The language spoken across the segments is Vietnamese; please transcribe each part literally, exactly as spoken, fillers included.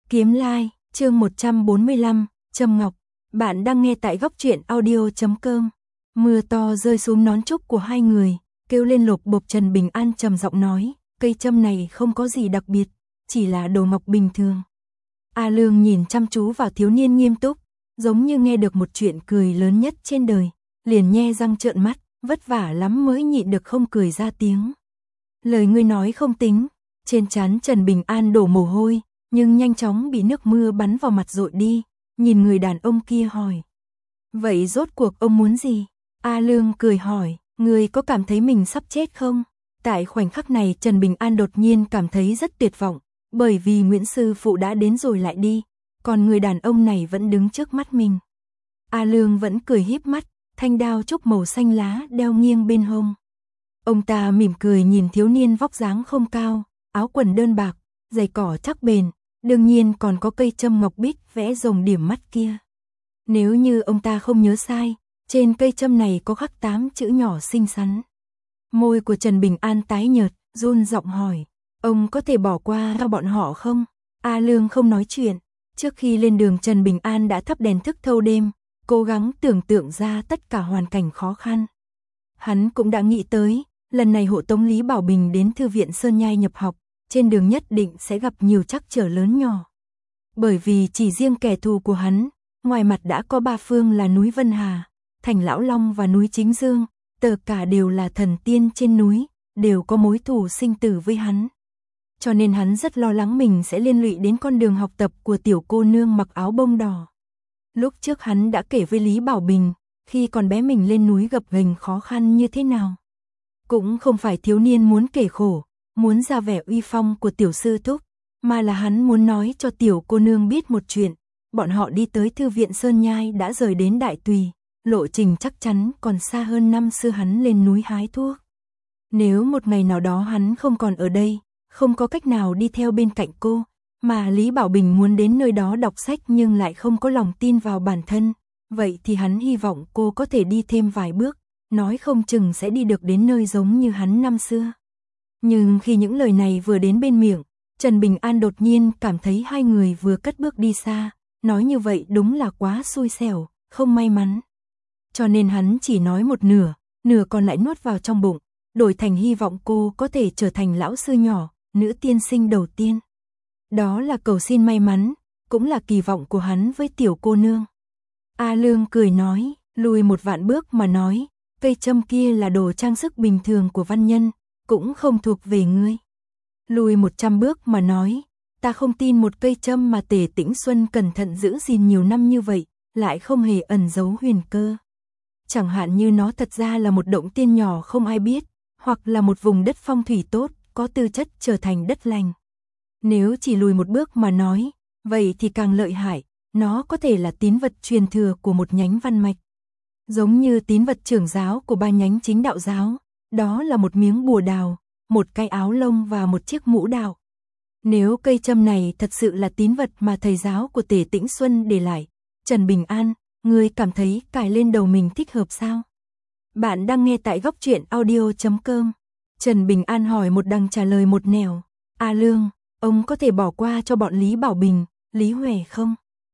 Kiếm Lai, chương một trăm bốn mươi lăm, Trâm Ngọc. Bạn đang nghe tại góc truyện audio chấm com. Mưa to rơi xuống nón trúc của hai người, kêu lên lộp bộp. Trần Bình An trầm giọng nói, cây châm này không có gì đặc biệt, chỉ là đồ ngọc bình thường. A Lương nhìn chăm chú vào thiếu niên nghiêm túc, giống như nghe được một chuyện cười lớn nhất trên đời, liền nhe răng trợn mắt, vất vả lắm mới nhịn được không cười ra tiếng. Lời ngươi nói không tính. Trên trán Trần Bình An đổ mồ hôi, nhưng nhanh chóng bị nước mưa bắn vào mặt dội đi, nhìn người đàn ông kia hỏi. Vậy rốt cuộc ông muốn gì? A Lương cười hỏi, ngươi có cảm thấy mình sắp chết không? Tại khoảnh khắc này Trần Bình An đột nhiên cảm thấy rất tuyệt vọng, bởi vì Nguyễn sư phụ đã đến rồi lại đi, còn người đàn ông này vẫn đứng trước mắt mình. A Lương vẫn cười híp mắt, thanh đao trúc màu xanh lá đeo nghiêng bên hông. Ông ta mỉm cười nhìn thiếu niên vóc dáng không cao, áo quần đơn bạc, giày cỏ chắc bền, đương nhiên còn có cây châm ngọc bích vẽ rồng điểm mắt kia. Nếu như ông ta không nhớ sai, trên cây châm này có khắc tám chữ nhỏ xinh xắn. Môi của Trần Bình An tái nhợt, run giọng hỏi, ông có thể bỏ qua cho bọn họ không? A Lương không nói chuyện. Trước khi lên đường Trần Bình An đã thắp đèn thức thâu đêm, cố gắng tưởng tượng ra tất cả hoàn cảnh khó khăn. Hắn cũng đã nghĩ tới, lần này hộ tống Lý Bảo Bình đến Thư viện Sơn Nhai nhập học, trên đường nhất định sẽ gặp nhiều trắc trở lớn nhỏ. Bởi vì chỉ riêng kẻ thù của hắn, ngoài mặt đã có ba phương là núi Vân Hà, Thành Lão Long và núi Chính Dương, tất cả đều là thần tiên trên núi, đều có mối thù sinh tử với hắn. Cho nên hắn rất lo lắng mình sẽ liên lụy đến con đường học tập của tiểu cô nương mặc áo bông đỏ. Lúc trước hắn đã kể với Lý Bảo Bình, khi còn bé mình lên núi gập ghềnh khó khăn như thế nào. Cũng không phải thiếu niên muốn kể khổ, muốn ra vẻ uy phong của tiểu sư thúc, mà là hắn muốn nói cho tiểu cô nương biết một chuyện, bọn họ đi tới Thư viện Sơn Nhai đã rời đến Đại Tùy, lộ trình chắc chắn còn xa hơn năm xưa hắn lên núi hái thuốc. Nếu một ngày nào đó hắn không còn ở đây, không có cách nào đi theo bên cạnh cô, mà Lý Bảo Bình muốn đến nơi đó đọc sách nhưng lại không có lòng tin vào bản thân, vậy thì hắn hy vọng cô có thể đi thêm vài bước, nói không chừng sẽ đi được đến nơi giống như hắn năm xưa. Nhưng khi những lời này vừa đến bên miệng, Trần Bình An đột nhiên cảm thấy hai người vừa cất bước đi xa, nói như vậy đúng là quá xui xẻo, không may mắn. Cho nên hắn chỉ nói một nửa, nửa còn lại nuốt vào trong bụng, đổi thành hy vọng cô có thể trở thành lão sư nhỏ, nữ tiên sinh đầu tiên. Đó là cầu xin may mắn, cũng là kỳ vọng của hắn với tiểu cô nương. A Lương cười nói, lùi một vạn bước mà nói, cây châm kia là đồ trang sức bình thường của văn nhân, cũng không thuộc về ngươi. Lùi một trăm bước mà nói, ta không tin một cây châm mà Tề Tĩnh Xuân cẩn thận giữ gìn nhiều năm như vậy, lại không hề ẩn giấu huyền cơ. Chẳng hạn như nó thật ra là một động tiên nhỏ không ai biết, hoặc là một vùng đất phong thủy tốt, có tư chất trở thành đất lành. Nếu chỉ lùi một bước mà nói, vậy thì càng lợi hại, nó có thể là tín vật truyền thừa của một nhánh văn mạch. Giống như tín vật trưởng giáo của ba nhánh chính đạo giáo, đó là một miếng bùa đào, một cái áo lông và một chiếc mũ đạo. Nếu cây châm này thật sự là tín vật mà thầy giáo của Tề Tĩnh Xuân để lại, Trần Bình An, ngươi cảm thấy cài lên đầu mình thích hợp sao? Bạn đang nghe tại góc truyện audio chấm com. Trần Bình An hỏi một đằng trả lời một nẻo. A Lương, ông có thể bỏ qua cho bọn Lý Bảo Bình, Lý Huệ không?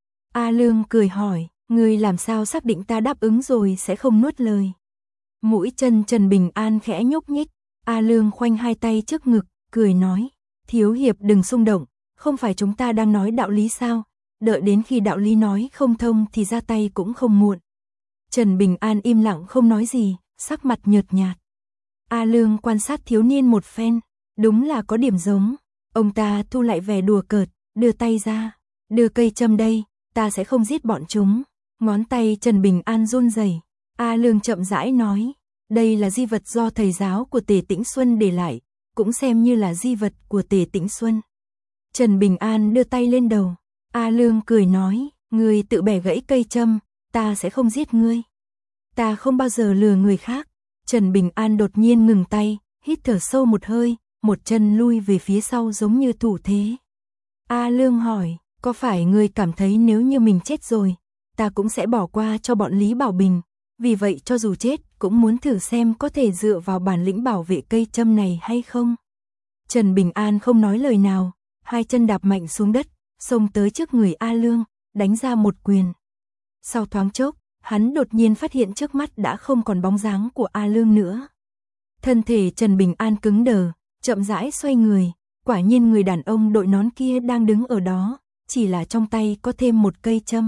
A Lương cười hỏi, ngươi làm sao xác định ta đáp ứng rồi sẽ không nuốt lời? Mũi chân Trần Bình An khẽ nhúc nhích, A Lương khoanh hai tay trước ngực, cười nói, thiếu hiệp đừng xung động, không phải chúng ta đang nói đạo lý sao, đợi đến khi đạo lý nói không thông thì ra tay cũng không muộn. Trần Bình An im lặng không nói gì, sắc mặt nhợt nhạt. A Lương quan sát thiếu niên một phen, đúng là có điểm giống. Ông ta thu lại vẻ đùa cợt, đưa tay ra, đưa cây châm đây, ta sẽ không giết bọn chúng. Ngón tay Trần Bình An run rẩy. A Lương chậm rãi nói, đây là di vật do thầy giáo của Tề Tĩnh Xuân để lại, cũng xem như là di vật của Tề Tĩnh Xuân. Trần Bình An đưa tay lên đầu. A Lương cười nói, ngươi tự bẻ gãy cây châm, ta sẽ không giết ngươi. Ta không bao giờ lừa người khác. Trần Bình An đột nhiên ngừng tay, hít thở sâu một hơi, một chân lui về phía sau giống như thủ thế. A Lương hỏi, có phải ngươi cảm thấy nếu như mình chết rồi, ta cũng sẽ bỏ qua cho bọn Lý Bảo Bình, vì vậy cho dù chết cũng muốn thử xem có thể dựa vào bản lĩnh bảo vệ cây châm này hay không? Trần Bình An không nói lời nào, hai chân đạp mạnh xuống đất, xông tới trước người A Lương, đánh ra một quyền. Sau thoáng chốc, hắn đột nhiên phát hiện trước mắt đã không còn bóng dáng của A Lương nữa. Thân thể Trần Bình An cứng đờ, chậm rãi xoay người, quả nhiên người đàn ông đội nón kia đang đứng ở đó, chỉ là trong tay có thêm một cây châm.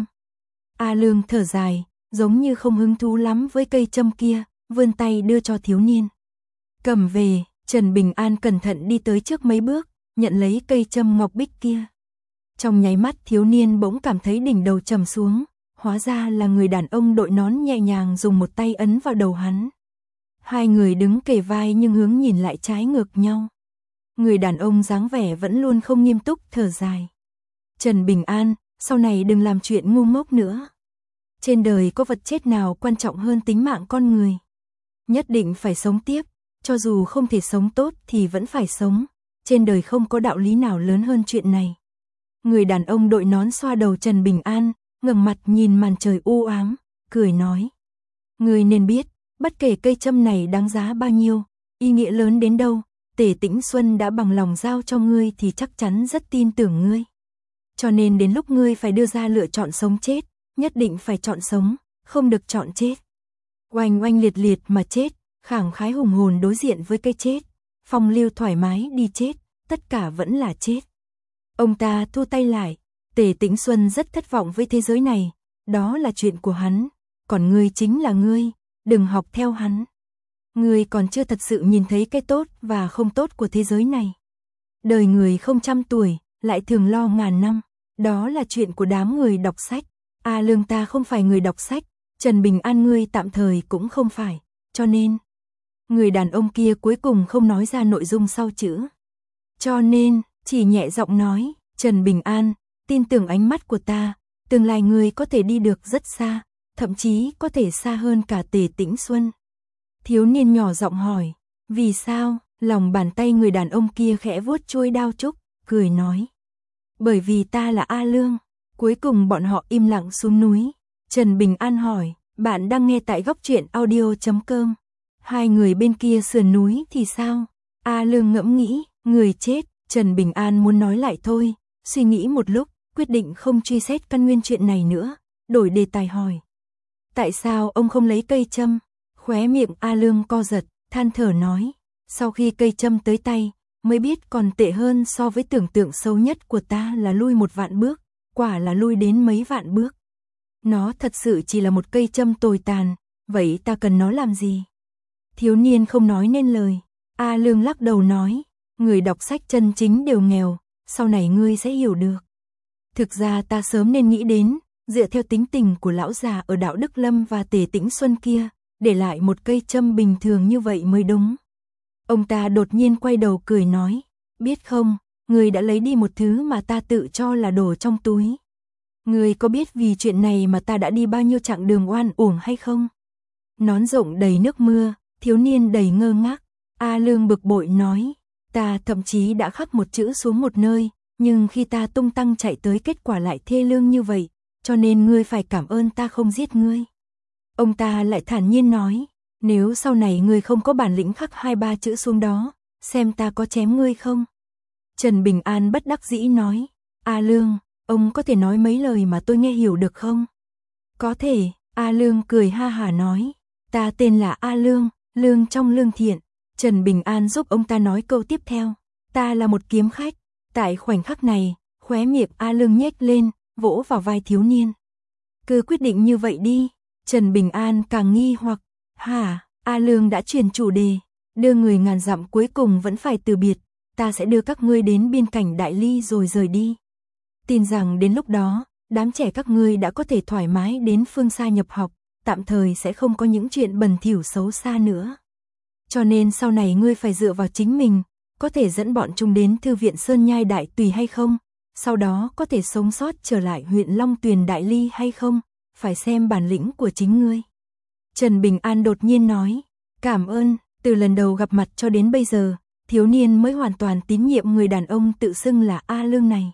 A Lương thở dài, giống như không hứng thú lắm với cây châm kia, vươn tay đưa cho thiếu niên. Cầm về, Trần Bình An cẩn thận đi tới trước mấy bước, nhận lấy cây châm ngọc bích kia. Trong nháy mắt thiếu niên bỗng cảm thấy đỉnh đầu trầm xuống, hóa ra là người đàn ông đội nón nhẹ nhàng dùng một tay ấn vào đầu hắn. Hai người đứng kề vai nhưng hướng nhìn lại trái ngược nhau. Người đàn ông dáng vẻ vẫn luôn không nghiêm túc, thở dài. Trần Bình An, sau này đừng làm chuyện ngu ngốc nữa. Trên đời có vật chết nào quan trọng hơn tính mạng con người. Nhất định phải sống tiếp, cho dù không thể sống tốt thì vẫn phải sống. Trên đời không có đạo lý nào lớn hơn chuyện này. Người đàn ông đội nón xoa đầu Trần Bình An, ngẩng mặt nhìn màn trời u ám, cười nói. Ngươi nên biết, bất kể cây châm này đáng giá bao nhiêu, ý nghĩa lớn đến đâu, Tề Tĩnh Xuân đã bằng lòng giao cho ngươi thì chắc chắn rất tin tưởng ngươi. Cho nên đến lúc ngươi phải đưa ra lựa chọn sống chết, nhất định phải chọn sống, không được chọn chết. Oanh oanh liệt liệt mà chết, khẳng khái hùng hồn đối diện với cái chết, phong lưu thoải mái đi chết, tất cả vẫn là chết. Ông ta thu tay lại, Tề Tĩnh Xuân rất thất vọng với thế giới này, đó là chuyện của hắn, còn ngươi chính là ngươi, đừng học theo hắn. Ngươi còn chưa thật sự nhìn thấy cái tốt và không tốt của thế giới này. Đời người không trăm tuổi, lại thường lo ngàn năm, đó là chuyện của đám người đọc sách. A Lương ta không phải người đọc sách, Trần Bình An ngươi tạm thời cũng không phải, cho nên... Người đàn ông kia cuối cùng không nói ra nội dung sau chữ. Cho nên, chỉ nhẹ giọng nói, Trần Bình An, tin tưởng ánh mắt của ta, tương lai ngươi có thể đi được rất xa, thậm chí có thể xa hơn cả Tề Tĩnh Xuân. Thiếu niên nhỏ giọng hỏi, vì sao? Lòng bàn tay người đàn ông kia khẽ vuốt chuôi đao trúc, cười nói. Bởi vì ta là A Lương. Cuối cùng bọn họ im lặng xuống núi. Trần Bình An hỏi, bạn đang nghe tại góc truyện audio chấm com. Hai người bên kia sườn núi thì sao? A Lương ngẫm nghĩ, người chết. Trần Bình An muốn nói lại thôi, suy nghĩ một lúc, quyết định không truy xét căn nguyên chuyện này nữa, đổi đề tài hỏi. Tại sao ông không lấy cây châm? Khóe miệng A Lương co giật, than thở nói. Sau khi cây châm tới tay, mới biết còn tệ hơn so với tưởng tượng sâu nhất của ta là lui một vạn bước, quả là lui đến mấy vạn bước. Nó thật sự chỉ là một cây châm tồi tàn, vậy ta cần nó làm gì? Thiếu niên không nói nên lời. A Lương lắc đầu nói, người đọc sách chân chính đều nghèo, sau này ngươi sẽ hiểu được. Thực ra ta sớm nên nghĩ đến, dựa theo tính tình của lão già ở Đạo Đức Lâm và Tề Tĩnh Xuân kia, để lại một cây châm bình thường như vậy mới đúng. Ông ta đột nhiên quay đầu cười nói, biết không, ngươi đã lấy đi một thứ mà ta tự cho là đồ trong túi. Ngươi có biết vì chuyện này mà ta đã đi bao nhiêu chặng đường oan uổng hay không? Nón rộng đầy nước mưa, thiếu niên đầy ngơ ngác. A Lương bực bội nói, ta thậm chí đã khắc một chữ xuống một nơi, nhưng khi ta tung tăng chạy tới kết quả lại thê lương như vậy, cho nên ngươi phải cảm ơn ta không giết ngươi. Ông ta lại thản nhiên nói, nếu sau này ngươi không có bản lĩnh khắc hai ba chữ xuống đó, xem ta có chém ngươi không? Trần Bình An bất đắc dĩ nói, A Lương, ông có thể nói mấy lời mà tôi nghe hiểu được không? Có thể, A Lương cười ha hả nói, ta tên là A Lương, lương trong lương thiện. Trần Bình An giúp ông ta nói câu tiếp theo, ta là một kiếm khách. Tại khoảnh khắc này, khóe miệng A Lương nhếch lên, vỗ vào vai thiếu niên. Cứ quyết định như vậy đi. Trần Bình An càng nghi hoặc, hả? A Lương đã chuyển chủ đề, đưa người ngàn dặm cuối cùng vẫn phải từ biệt, ta sẽ đưa các ngươi đến biên cảnh Đại Ly rồi rời đi. Tin rằng đến lúc đó, đám trẻ các ngươi đã có thể thoải mái đến phương xa nhập học, tạm thời sẽ không có những chuyện bẩn thỉu xấu xa nữa. Cho nên sau này ngươi phải dựa vào chính mình, có thể dẫn bọn chúng đến thư viện Sơn Nhai Đại Tùy hay không, sau đó có thể sống sót trở lại huyện Long Tuyền Đại Ly hay không, phải xem bản lĩnh của chính ngươi. Trần Bình An đột nhiên nói, cảm ơn. Từ lần đầu gặp mặt cho đến bây giờ, thiếu niên mới hoàn toàn tín nhiệm người đàn ông tự xưng là A Lương này.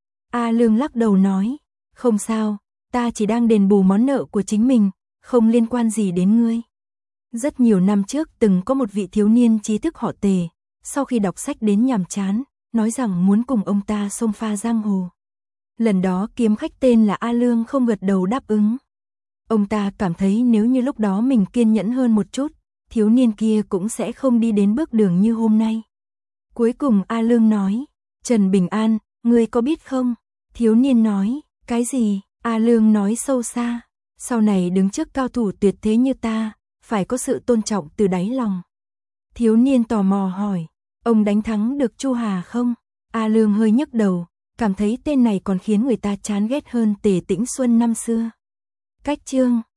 A Lương lắc đầu nói, không sao, ta chỉ đang đền bù món nợ của chính mình, không liên quan gì đến ngươi. Rất nhiều năm trước từng có một vị thiếu niên trí thức họ Tề, sau khi đọc sách đến nhàm chán, nói rằng muốn cùng ông ta xông pha giang hồ. Lần đó kiếm khách tên là A Lương không gật đầu đáp ứng. Ông ta cảm thấy nếu như lúc đó mình kiên nhẫn hơn một chút, thiếu niên kia cũng sẽ không đi đến bước đường như hôm nay. Cuối cùng A Lương nói, Trần Bình An, ngươi có biết không? Thiếu niên nói, cái gì? A Lương nói sâu xa, sau này đứng trước cao thủ tuyệt thế như ta, phải có sự tôn trọng từ đáy lòng. Thiếu niên tò mò hỏi, ông đánh thắng được Chu Hà không? A Lương hơi nhức đầu, cảm thấy tên này còn khiến người ta chán ghét hơn Tề Tĩnh Xuân năm xưa. Cách chương